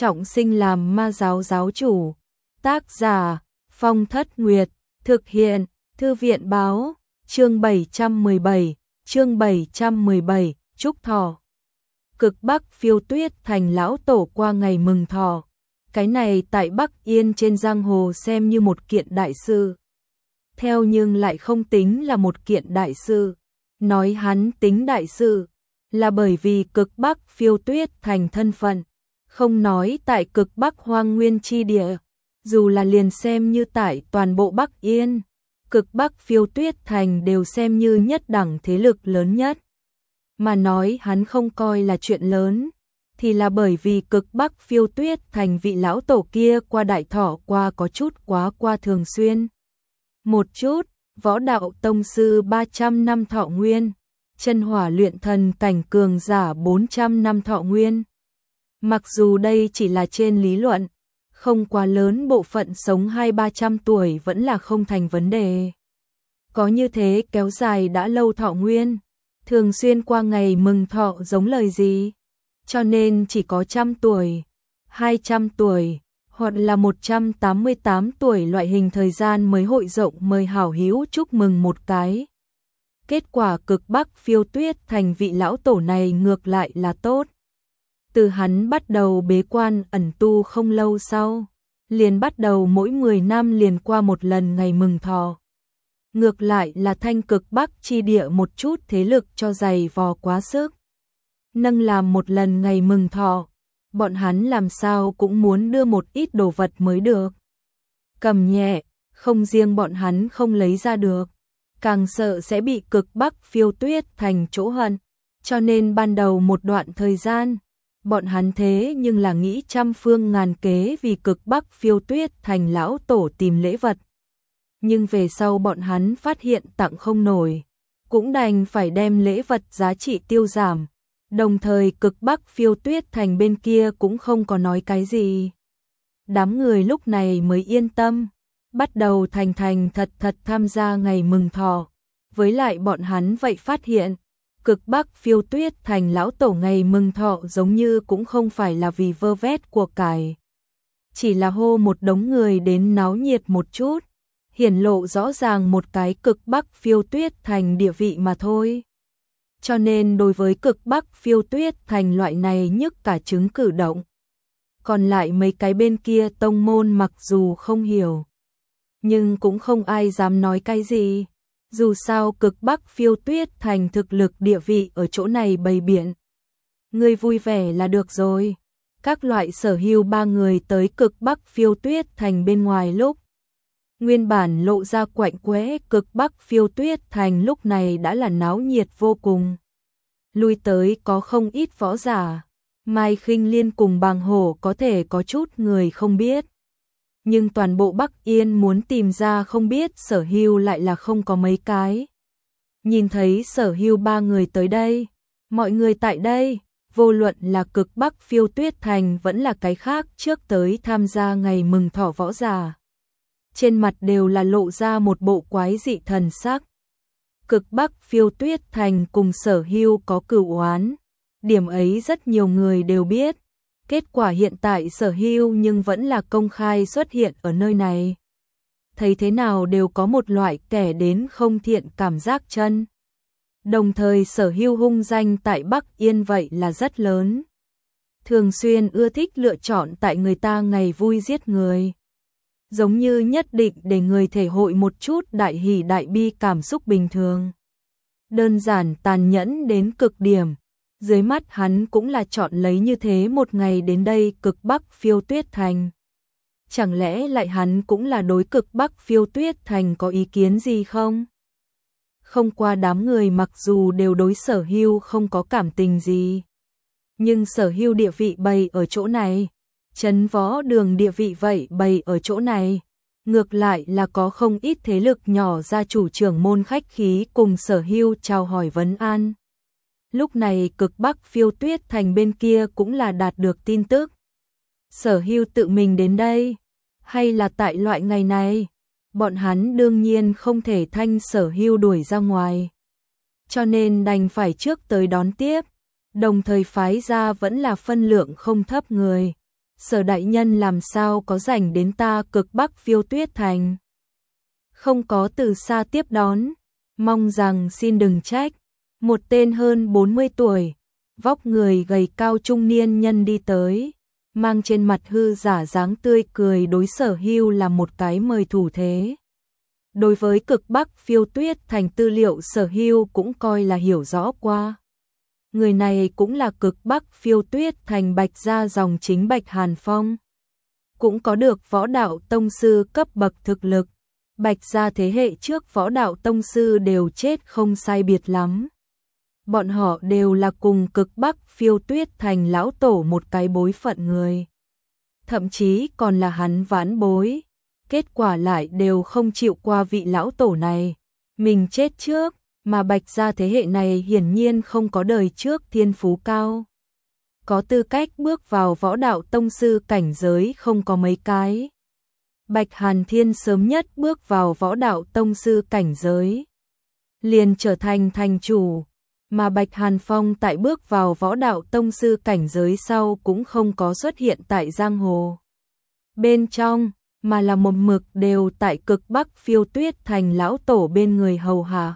trọng sinh làm ma giáo giáo chủ. Tác giả Phong Thất Nguyệt. Thực hiện Thư viện báo. Chương 717. Trúc thọ. Cực Bắc Phiêu Tuyết Thành lão tổ qua ngày mừng thọ. Cái này tại Bắc Yên trên giang hồ xem như một kiện đại sự. Theo nhưng lại không tính là một kiện đại sự. Nói hắn tính đại sự là bởi vì Cực Bắc Phiêu Tuyết Thành thân phận. Không nói tại Cực Bắc Hoang Nguyên chi địa, dù là liền xem như tại toàn bộ Bắc Yên, Cực Bắc Phiêu Tuyết Thành đều xem như nhất đẳng thế lực lớn nhất. Mà nói hắn không coi là chuyện lớn, thì là bởi vì Cực Bắc Phiêu Tuyết Thành vị lão tổ kia qua đại thọ qua có chút quá qua thường xuyên. Một chút, võ đạo tông sư 300 năm thọ nguyên, chân hỏa luyện thần cảnh cường giả 400 năm thọ nguyên. Mặc dù đây chỉ là trên lý luận, không quá lớn bộ phận sống 200-300 tuổi vẫn là không thành vấn đề. Có như thế kéo dài đã lâu thọ nguyên, thường xuyên qua ngày mừng thọ giống lời gì, cho nên chỉ có 100 tuổi, 200 tuổi, hoặc là 188 tuổi loại hình thời gian mới hội rộng mời hảo hữu chúc mừng một cái. Kết quả Cực Bắc Phiêu Tuyết Thành vị lão tổ này ngược lại là tốt. Từ hắn bắt đầu bế quan ẩn tu không lâu sau, liền bắt đầu mỗi 10 năm liền qua một lần ngày mừng thọ. Ngược lại là thanh Cực Bắc chi địa một chút thế lực cho dày vò quá sức. Nâng làm một lần ngày mừng thọ, bọn hắn làm sao cũng muốn đưa một ít đồ vật mới được. Cầm nhẹ, không riêng bọn hắn không lấy ra được, càng sợ sẽ bị Cực Bắc Phiêu Tuyết Thành chỗ hận, cho nên ban đầu một đoạn thời gian, bọn hắn thế nhưng là nghĩ trăm phương ngàn kế vì Cực Bắc Phiêu Tuyết Thành lão tổ tìm lễ vật. Nhưng về sau bọn hắn phát hiện tặng không nổi, cũng đành phải đem lễ vật giá trị tiêu giảm. Đồng thời Cực Bắc Phiêu Tuyết Thành bên kia cũng không có nói cái gì. Đám người lúc này mới yên tâm, bắt đầu thành thật tham gia ngày mừng thọ. Với lại bọn hắn vậy phát hiện, Cực Bắc Phiêu Tuyết Thành lão tổ ngày mừng thọ giống như cũng không phải là vì vơ vét của cải. Chỉ là hô một đống người đến náo nhiệt một chút, hiển lộ rõ ràng một cái Cực Bắc Phiêu Tuyết Thành địa vị mà thôi. Cho nên đối với Cực Bắc Phiêu Tuyết Thành loại này nhức cả trứng cử động. Còn lại mấy cái bên kia tông môn mặc dù không hiểu, nhưng cũng không ai dám nói cái gì. Dù sao Cực Bắc Phiêu Tuyết Thành thực lực địa vị ở chỗ này bày biện. Người vui vẻ là được rồi. Các loại sở hữu ba người tới Cực Bắc Phiêu Tuyết Thành bên ngoài lúc. Nguyên bản lộ ra quạnh quẽ Cực Bắc Phiêu Tuyết Thành lúc này đã là náo nhiệt vô cùng. Lui tới có không ít võ giả. Mai Khinh Liên cùng Bàng Hổ có thể có chút người không biết. Nhưng toàn bộ Bắc Yên muốn tìm ra không biết sở hữu lại là không có mấy cái. Nhìn thấy sở hữu ba người tới đây, mọi người tại đây, vô luận là Cực Bắc Phiêu Tuyết Thành vẫn là cái khác trước tới tham gia ngày mừng thọ võ giả. Trên mặt đều là lộ ra một bộ quái dị thần sắc. Cực Bắc Phiêu Tuyết Thành cùng sở hữu có cửu oán, điểm ấy rất nhiều người đều biết. Kết quả hiện tại sở hữu nhưng vẫn là công khai xuất hiện ở nơi này. Thấy thế nào đều có một loại kẻ đến không thiện cảm giác chân. Đồng thời sở hữu hung danh tại Bắc Yên vậy là rất lớn. Thường xuyên ưa thích lựa chọn tại người ta ngày vui giết người. Giống như nhất định để người thể hội một chút đại hỉ đại bi cảm xúc bình thường. Đơn giản tàn nhẫn đến cực điểm. Dưới mắt hắn cũng là chọn lấy như thế một ngày đến đây Cực Bắc Phiêu Tuyết Thành. Chẳng lẽ lại hắn cũng là đối Cực Bắc Phiêu Tuyết Thành có ý kiến gì không? Không qua đám người mặc dù đều đối sở hữu không có cảm tình gì. Nhưng sở hữu địa vị bày ở chỗ này. Trấn Võ Đường địa vị vậy bày ở chỗ này. Ngược lại là có không ít thế lực nhỏ gia chủ trưởng môn khách khí cùng sở hữu chào hỏi vấn an. Lúc này Cực Bắc Phiêu Tuyết Thành bên kia cũng là đạt được tin tức. Sở hữu tự mình đến đây, hay là tại loại ngày này, bọn hắn đương nhiên không thể thanh sở hữu đuổi ra ngoài. Cho nên đành phải trước tới đón tiếp, đồng thời phái ra vẫn là phân lượng không thấp người. Sở đại nhân làm sao có rảnh đến ta cực Bắc Phiêu Tuyết Thành. Không có từ xa tiếp đón, mong rằng xin đừng trách. Một tên hơn 40 tuổi, vóc người gầy cao trung niên nhân đi tới, mang trên mặt hư giả dáng tươi cười đối Sở Hưu là một cái mời thủ thế. Đối với cực Bắc Phiêu Tuyết Thành tư liệu Sở Hưu cũng coi là hiểu rõ qua. Người này cũng là cực Bắc Phiêu Tuyết Thành Bạch gia dòng chính Bạch Hàn Phong. Cũng có được võ đạo tông sư cấp bậc thực lực. Bạch gia thế hệ trước võ đạo tông sư đều chết không sai biệt lắm. Bọn họ đều là cùng cực Bắc Phiêu Tuyết Thành lão tổ một cái bối phận người. Thậm chí còn là hắn vãn bối. Kết quả lại đều không chịu qua vị lão tổ này. Mình chết trước, mà Bạch gia thế hệ này hiển nhiên không có đời trước thiên phú cao. Có tư cách bước vào võ đạo tông sư cảnh giới không có mấy cái. Bạch Hàn Thiên sớm nhất bước vào võ đạo tông sư cảnh giới, liền trở thành thành chủ, mà Bạch Hàn Phong tại bước vào võ đạo tông sư cảnh giới sau cũng không có xuất hiện tại giang hồ bên trong, mà là một mực đều tại cực Bắc Phiêu Tuyết Thành lão tổ bên người hầu hạ.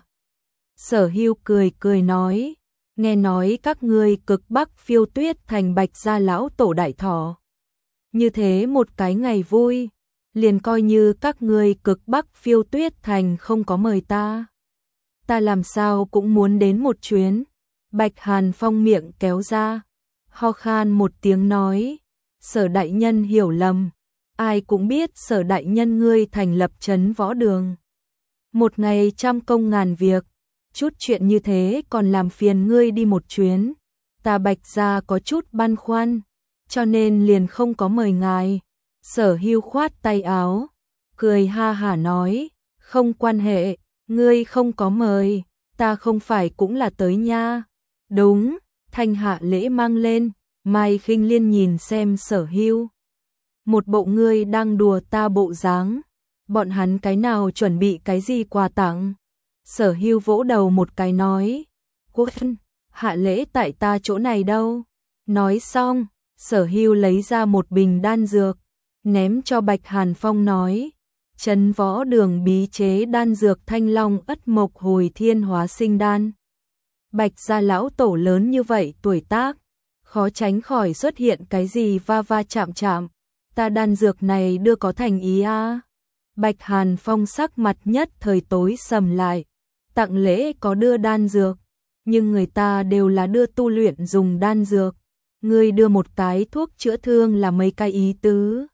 Sở Hưu cười cười nói, nghe nói các ngươi cực Bắc Phiêu Tuyết Thành Bạch gia lão tổ đại thọ. Như thế một cái ngày vui, liền coi như các ngươi cực Bắc Phiêu Tuyết Thành không có mời ta. Ta làm sao cũng muốn đến một chuyến. Bạch Hàn Phong miệng kéo ra, ho khan một tiếng nói, Sở đại nhân hiểu lầm, ai cũng biết Sở đại nhân ngươi thành lập trấn võ đường. Một ngày trăm công ngàn việc, chút chuyện như thế còn làm phiền ngươi đi một chuyến. Ta Bạch gia có chút băn khoăn, cho nên liền không có mời ngài. Sở Hưu khoát tay áo, cười ha hả nói, không quan hệ, ngươi không có mời, ta không phải cũng là tới nha. Đúng, thanh hạ lễ mang lên, Mai Khinh Liên nhìn xem Sở Hưu. Một bộ ngươi đang đùa ta bộ dáng, bọn hắn cái nào chuẩn bị cái gì quà tặng. Sở Hưu vỗ đầu một cái nói, quân, hạ lễ tại ta chỗ này đâu. Nói xong, Sở Hưu lấy ra một bình đan dược, ném cho Bạch Hàn Phong nói, trấn võ đường bí chế đan dược Thanh Long Ất Mộc Hồi Thiên Hóa Sinh Đan. Bạch gia lão tổ lớn như vậy tuổi tác, khó tránh khỏi xuất hiện cái gì va va chạm chạm, ta đan dược này đưa có thành ý a. Bạch Hàn Phong sắc mặt nhất thời tối sầm lại, tặng lễ có đưa đan dược, nhưng người ta đều là đưa tu luyện dùng đan dược, ngươi đưa một cái thuốc chữa thương là mấy cái ý tứ.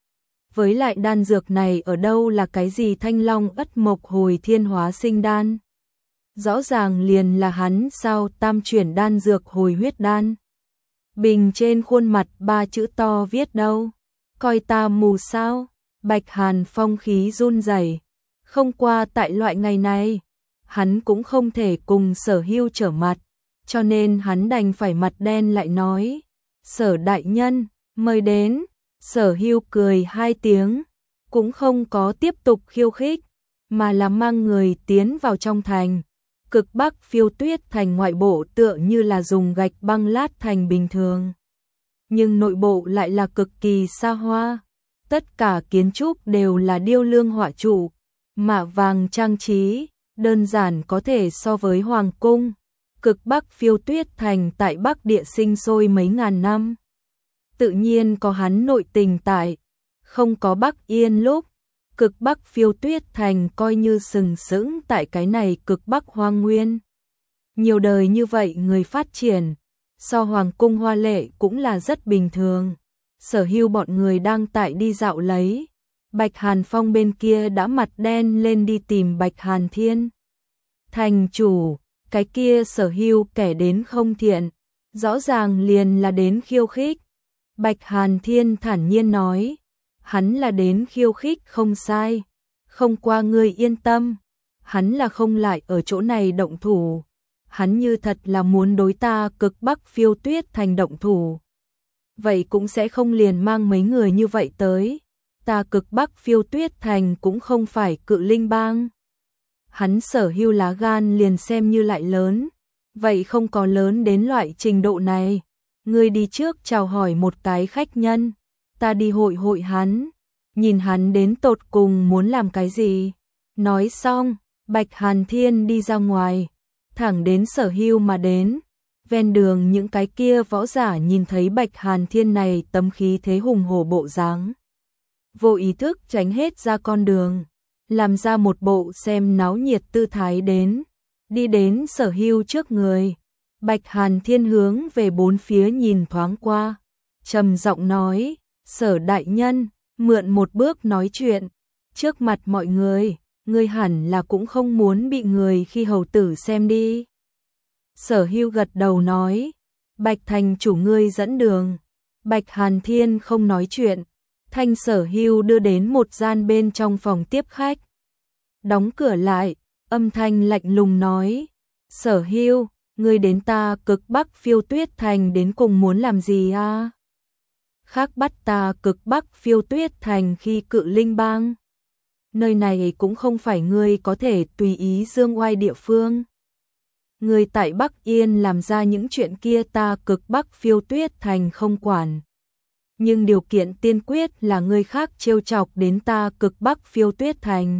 Với lại đan dược này ở đâu là cái gì Thanh Long Ất Mộc Hồi Thiên Hóa Sinh Đan. Rõ ràng liền là hắn sao tam chuyển đan dược hồi huyết đan. Bình trên khuôn mặt 3 chữ to viết đâu, coi ta mù sao. Bạch Hàn Phong khí run rẩy, không qua tại loại ngày này, hắn cũng không thể cùng Sở Hưu trở mặt, cho nên hắn đành phải mặt đen lại nói, Sở đại nhân, mời đến. Sở Hưu cười 2 tiếng, cũng không có tiếp tục khiêu khích, mà là mang người tiến vào trong thành. Cực Bắc Phiêu Tuyết Thành ngoại bộ tựa như là dùng gạch băng lát thành bình thường, nhưng nội bộ lại là cực kỳ xa hoa. Tất cả kiến trúc đều là điêu lương họa trụ, mạ vàng trang trí, đơn giản có thể so với hoàng cung. Cực Bắc Phiêu Tuyết Thành tại Bắc Địa sinh sôi mấy ngàn năm, tự nhiên có hắn nội tình tại, không có Bắc Yên lúc, cực Bắc Phiêu Tuyết Thành coi như sừng sững tại cái này cực Bắc hoang nguyên. Nhiều đời như vậy người phát triển, so hoàng cung hoa lệ cũng là rất bình thường. Sở Hưu bọn người đang tại đi dạo lấy, Bạch Hàn Phong bên kia đã mặt đen lên đi tìm Bạch Hàn Thiên. Thành chủ, cái kia Sở Hưu kẻ đến không thiện, rõ ràng liền là đến khiêu khích. Bạch Hàn Thiên thản nhiên nói, hắn là đến khiêu khích không sai, không qua ngươi yên tâm, hắn là không lại ở chỗ này động thủ, hắn như thật là muốn đối ta cực Bắc Phiêu Tuyết Thành động thủ, vậy cũng sẽ không liền mang mấy người như vậy tới, ta cực Bắc Phiêu Tuyết Thành cũng không phải Cự Linh Bang. Hắn Sở Hưu lá gan liền xem như lại lớn, vậy không có lớn đến loại trình độ này. Ngươi đi trước chào hỏi một cái khách nhân, ta đi hội hội hắn, nhìn hắn đến tột cùng muốn làm cái gì. Nói xong, Bạch Hàn Thiên đi ra ngoài, thẳng đến Sở Hưu mà đến. Ven đường những cái kia võ giả nhìn thấy Bạch Hàn Thiên này tấm khí thế hùng hổ bộ dáng, vô ý thức tránh hết ra con đường, làm ra một bộ xem náo nhiệt tư thái đến. Đi đến Sở Hưu trước người, Bạch Hàn Thiên hướng về bốn phía nhìn thoáng qua, trầm giọng nói, Sở đại nhân, mượn một bước nói chuyện, trước mặt mọi người, ngươi hẳn là cũng không muốn bị người khi hầu tử xem đi. Sở Hưu gật đầu nói, Bạch thành chủ ngươi dẫn đường. Bạch Hàn Thiên không nói chuyện, thanh Sở Hưu đưa đến một gian bên trong phòng tiếp khách. Đóng cửa lại, âm thanh lạnh lùng nói, Sở Hưu, ngươi đến ta Cực Bắc Phiêu Tuyết Thành đến cùng muốn làm gì à? Khác bắt ta Cực Bắc Phiêu Tuyết Thành khi Cự Linh Bang. Nơi này cũng không phải ngươi có thể tùy ý dương oai địa phương. Ngươi tại Bắc Yên làm ra những chuyện kia ta Cực Bắc Phiêu Tuyết Thành không quản. Nhưng điều kiện tiên quyết là ngươi khác trêu chọc đến ta Cực Bắc Phiêu Tuyết Thành.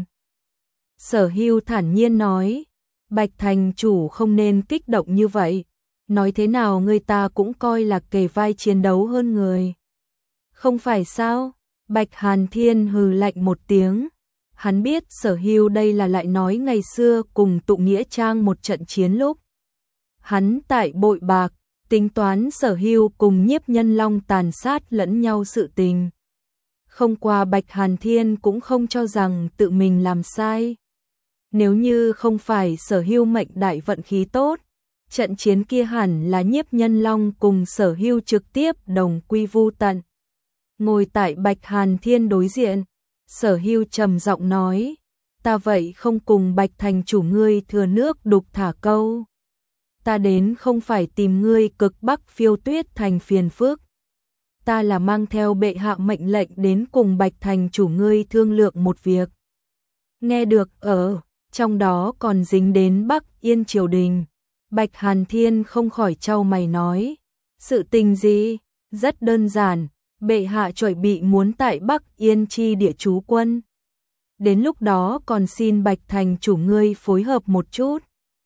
Sở Hưu thản nhiên nói, Bạch thành chủ không nên kích động như vậy. Nói thế nào người ta cũng coi là kề vai chiến đấu hơn người. Không phải sao? Bạch Hàn Thiên hừ lạnh một tiếng. Hắn biết Sở Hưu đây là lại nói ngày xưa cùng Tụ Nghĩa Trang một trận chiến lúc. Hắn tại bội bạc, tính toán Sở Hưu cùng Nhiếp Nhân Long tàn sát lẫn nhau sự tình. Không qua Bạch Hàn Thiên cũng không cho rằng tự mình làm sai. Nếu như không phải Sở Hưu mệnh đại vận khí tốt, trận chiến kia hẳn là Nhiếp Nhân Long cùng Sở Hưu trực tiếp đồng quy vu tận. Ngồi tại Bạch Hàn Thiên đối diện, Sở Hưu trầm giọng nói, ta vậy không cùng Bạch thành chủ ngươi thừa nước đục thả câu. Ta đến không phải tìm ngươi Cực Bắc Phiêu Tuyết Thành phiền phức. Ta là mang theo bệ hạ mệnh lệnh đến cùng Bạch thành chủ ngươi thương lượng một việc. Nghe được trong đó còn dính đến Bắc Yên triều đình. Bạch Hàn Thiên không khỏi chau mày nói, sự tình gì? Rất đơn giản, bệ hạ chuẩn bị muốn tại Bắc Yên chi địa trú quân. Đến lúc đó còn xin Bạch thành chủ ngươi phối hợp một chút.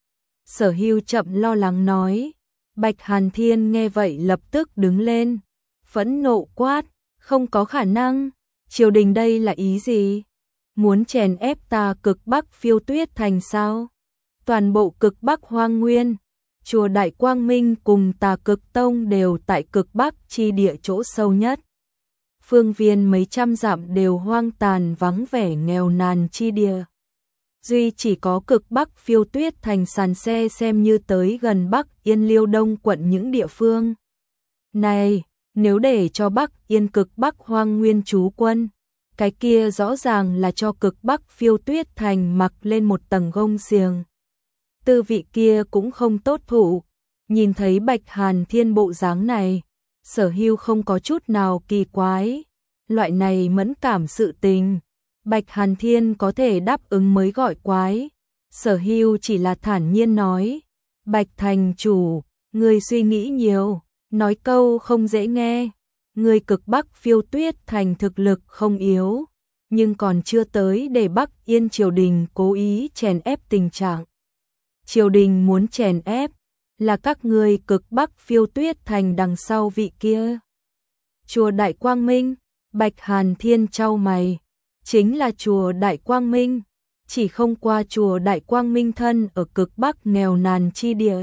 Sở Hưu chậm lo lắng nói. Bạch Hàn Thiên nghe vậy lập tức đứng lên, phẫn nộ quát, không có khả năng, triều đình đây là ý gì? Muốn chèn ép ta Cực Bắc Phiêu Tuyết Thành sao? Toàn bộ Cực Bắc Hoang Nguyên, chùa Đại Quang Minh cùng Tà Cực Tông đều tại Cực Bắc chi địa chỗ sâu nhất. Phương viên mấy trăm dặm đều hoang tàn vắng vẻ nghèo nàn chi địa. Duy chỉ có Cực Bắc Phiêu Tuyết Thành sàn xe xem như tới gần Bắc Yên Liêu Đông quận những địa phương. Này, nếu để cho Bắc Yên Cực Bắc Hoang Nguyên trú quân, cái kia rõ ràng là cho Cực Bắc Phiêu Tuyết Thành mặc lên một tầng gông xiềng. Tư vị kia cũng không tốt thụ. Nhìn thấy Bạch Hàn Thiên bộ dáng này, Sở Hưu không có chút nào kỳ quái. Loại này mẫn cảm sự tình, Bạch Hàn Thiên có thể đáp ứng mới gọi quái. Sở Hưu chỉ là thản nhiên nói, Bạch thành chủ, người suy nghĩ nhiều, nói câu không dễ nghe. Người Cực Bắc Phiêu Tuyết Thành thực lực không yếu, nhưng còn chưa tới để Bắc Yên triều đình cố ý chèn ép tình trạng. Triều đình muốn chèn ép là các ngươi Cực Bắc Phiêu Tuyết Thành đằng sau vị kia. Chùa Đại Quang Minh, Bạch Hàn Thiên chau mày, chính là chùa Đại Quang Minh, chỉ không qua chùa Đại Quang Minh thân ở Cực Bắc nghèo nàn chi địa.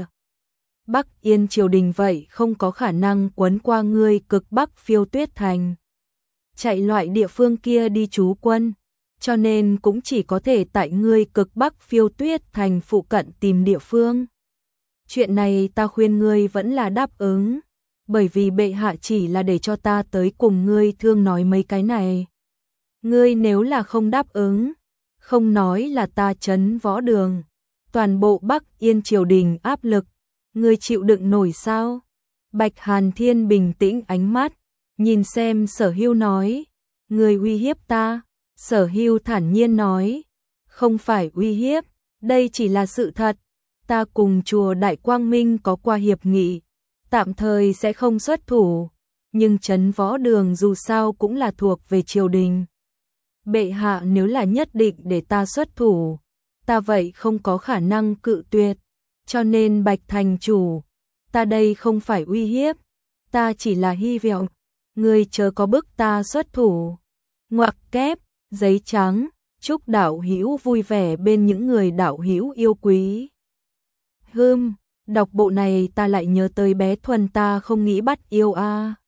Bắc Yên triều đình vậy không có khả năng quấn qua ngươi Cực Bắc Phiêu Tuyết Thành. Chạy loại địa phương kia đi trú quân, cho nên cũng chỉ có thể tại ngươi Cực Bắc Phiêu Tuyết Thành phụ cận tìm địa phương. Chuyện này ta khuyên ngươi vẫn là đáp ứng, bởi vì bệ hạ chỉ là để cho ta tới cùng ngươi thương nói mấy cái này. Ngươi nếu là không đáp ứng, không nói là ta trấn võ đường, toàn bộ Bắc Yên triều đình áp lực, ngươi chịu đựng nổi sao? Bạch Hàn Thiên bình tĩnh ánh mắt, nhìn xem Sở Hưu nói, ngươi uy hiếp ta. Sở Hưu thản nhiên nói, không phải uy hiếp, đây chỉ là sự thật. Ta cùng chùa Đại Quang Minh có qua hiệp nghị, tạm thời sẽ không xuất thủ, nhưng trấn võ đường dù sao cũng là thuộc về triều đình. Bệ hạ nếu là nhất định để ta xuất thủ, ta vậy không có khả năng cự tuyệt, cho nên Bạch thành chủ, ta đây không phải uy hiếp, ta chỉ là hy vọng, ngươi chớ có bức ta xuất thủ. Ngoặc kép, giấy trắng, chúc đạo hữu vui vẻ bên những người đạo hữu yêu quý. Đọc bộ này ta lại nhớ tới bé Thuần ta không nghĩ bắt yêu a.